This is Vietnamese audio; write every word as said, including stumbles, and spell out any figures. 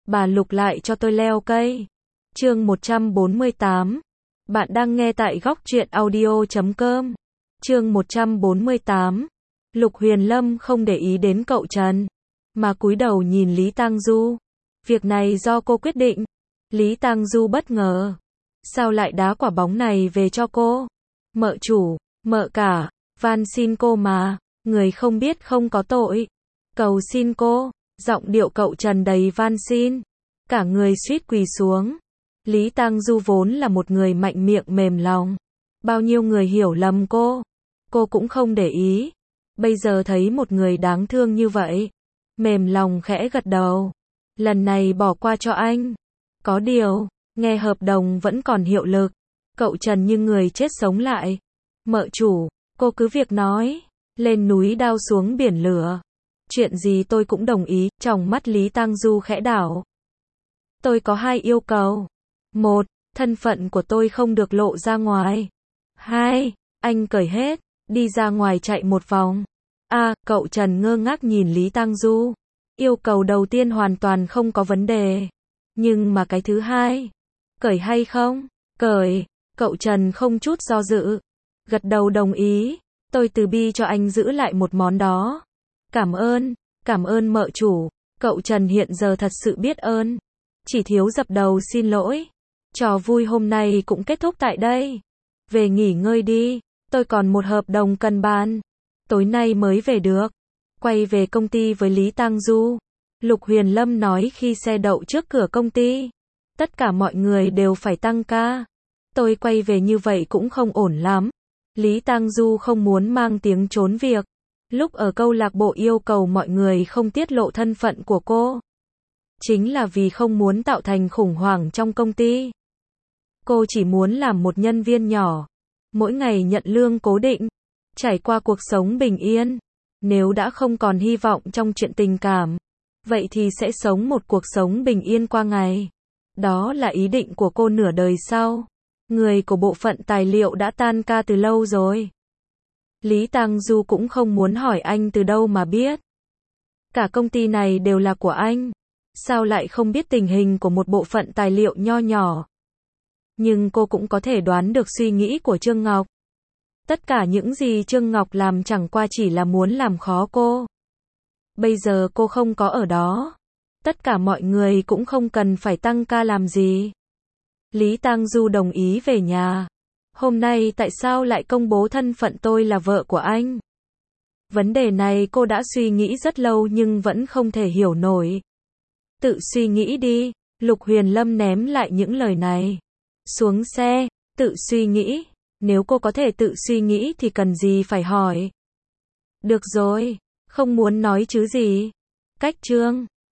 Bà Lục lại cho tôi leo cây. Chương một trăm bốn mươi tám. Bạn đang nghe tại góc truyện audio chấm com. Chương một trăm bốn mươi tám. Lục Huyền Lâm không để ý đến cậu Trần, mà cúi đầu nhìn Lý Tang Du. Việc này do cô quyết định. Lý Tang Du bất ngờ. Sao lại đá quả bóng này về cho cô? Mợ chủ, mợ cả, van xin cô mà, người không biết không có tội. Cầu xin cô, giọng điệu cậu Trần đầy van xin. Cả người suýt quỳ xuống. Lý Tang Du vốn là một người mạnh miệng mềm lòng. Bao nhiêu người hiểu lầm cô. Cô cũng không để ý. Bây giờ thấy một người đáng thương như vậy. Mềm lòng khẽ gật đầu. Lần này bỏ qua cho anh. Có điều, nghe hợp đồng vẫn còn hiệu lực. Cậu Trần như người chết sống lại. Mợ chủ, cô cứ việc nói. Lên núi đao xuống biển lửa. Chuyện gì tôi cũng đồng ý. Trong mắt Lý Tang Du khẽ đảo. Tôi có hai yêu cầu. Một, thân phận của tôi không được lộ ra ngoài. Hai, anh cởi hết, đi ra ngoài chạy một vòng. À, cậu Trần ngơ ngác nhìn Lý Tang Du. Yêu cầu đầu tiên hoàn toàn không có vấn đề. Nhưng mà cái thứ hai, cởi hay không? Cởi, cậu Trần không chút do dự. Gật đầu đồng ý, tôi từ bi cho anh giữ lại một món đó. Cảm ơn, cảm ơn mợ chủ. Cậu Trần hiện giờ thật sự biết ơn. Chỉ thiếu dập đầu xin lỗi. Trò vui hôm nay cũng kết thúc tại đây. Về nghỉ ngơi đi, tôi còn một hợp đồng cần bàn. Tối nay mới về được. Quay về công ty với Lý Tang Du. Lục Huyền Lâm nói khi xe đậu trước cửa công ty. Tất cả mọi người đều phải tăng ca. Tôi quay về như vậy cũng không ổn lắm. Lý Tang Du không muốn mang tiếng trốn việc. Lúc ở câu lạc bộ yêu cầu mọi người không tiết lộ thân phận của cô. Chính là vì không muốn tạo thành khủng hoảng trong công ty. Cô chỉ muốn làm một nhân viên nhỏ. Mỗi ngày nhận lương cố định. Trải qua cuộc sống bình yên. Nếu đã không còn hy vọng trong chuyện tình cảm. Vậy thì sẽ sống một cuộc sống bình yên qua ngày. Đó là ý định của cô nửa đời sau. Người của bộ phận tài liệu đã tan ca từ lâu rồi. Lý Tang Du cũng không muốn hỏi anh từ đâu mà biết. Cả công ty này đều là của anh. Sao lại không biết tình hình của một bộ phận tài liệu nho nhỏ. Nhưng cô cũng có thể đoán được suy nghĩ của Trương Ngọc. Tất cả những gì Trương Ngọc làm chẳng qua chỉ là muốn làm khó cô. Bây giờ cô không có ở đó. Tất cả mọi người cũng không cần phải tăng ca làm gì. Lý Tang Du đồng ý về nhà. Hôm nay tại sao lại công bố thân phận tôi là vợ của anh? Vấn đề này cô đã suy nghĩ rất lâu nhưng vẫn không thể hiểu nổi. Tự suy nghĩ đi. Lục Huyền Lâm ném lại những lời này. Xuống xe, tự suy nghĩ. Nếu cô có thể tự suy nghĩ thì cần gì phải hỏi. Được rồi, không muốn nói chứ gì. Cách Trương.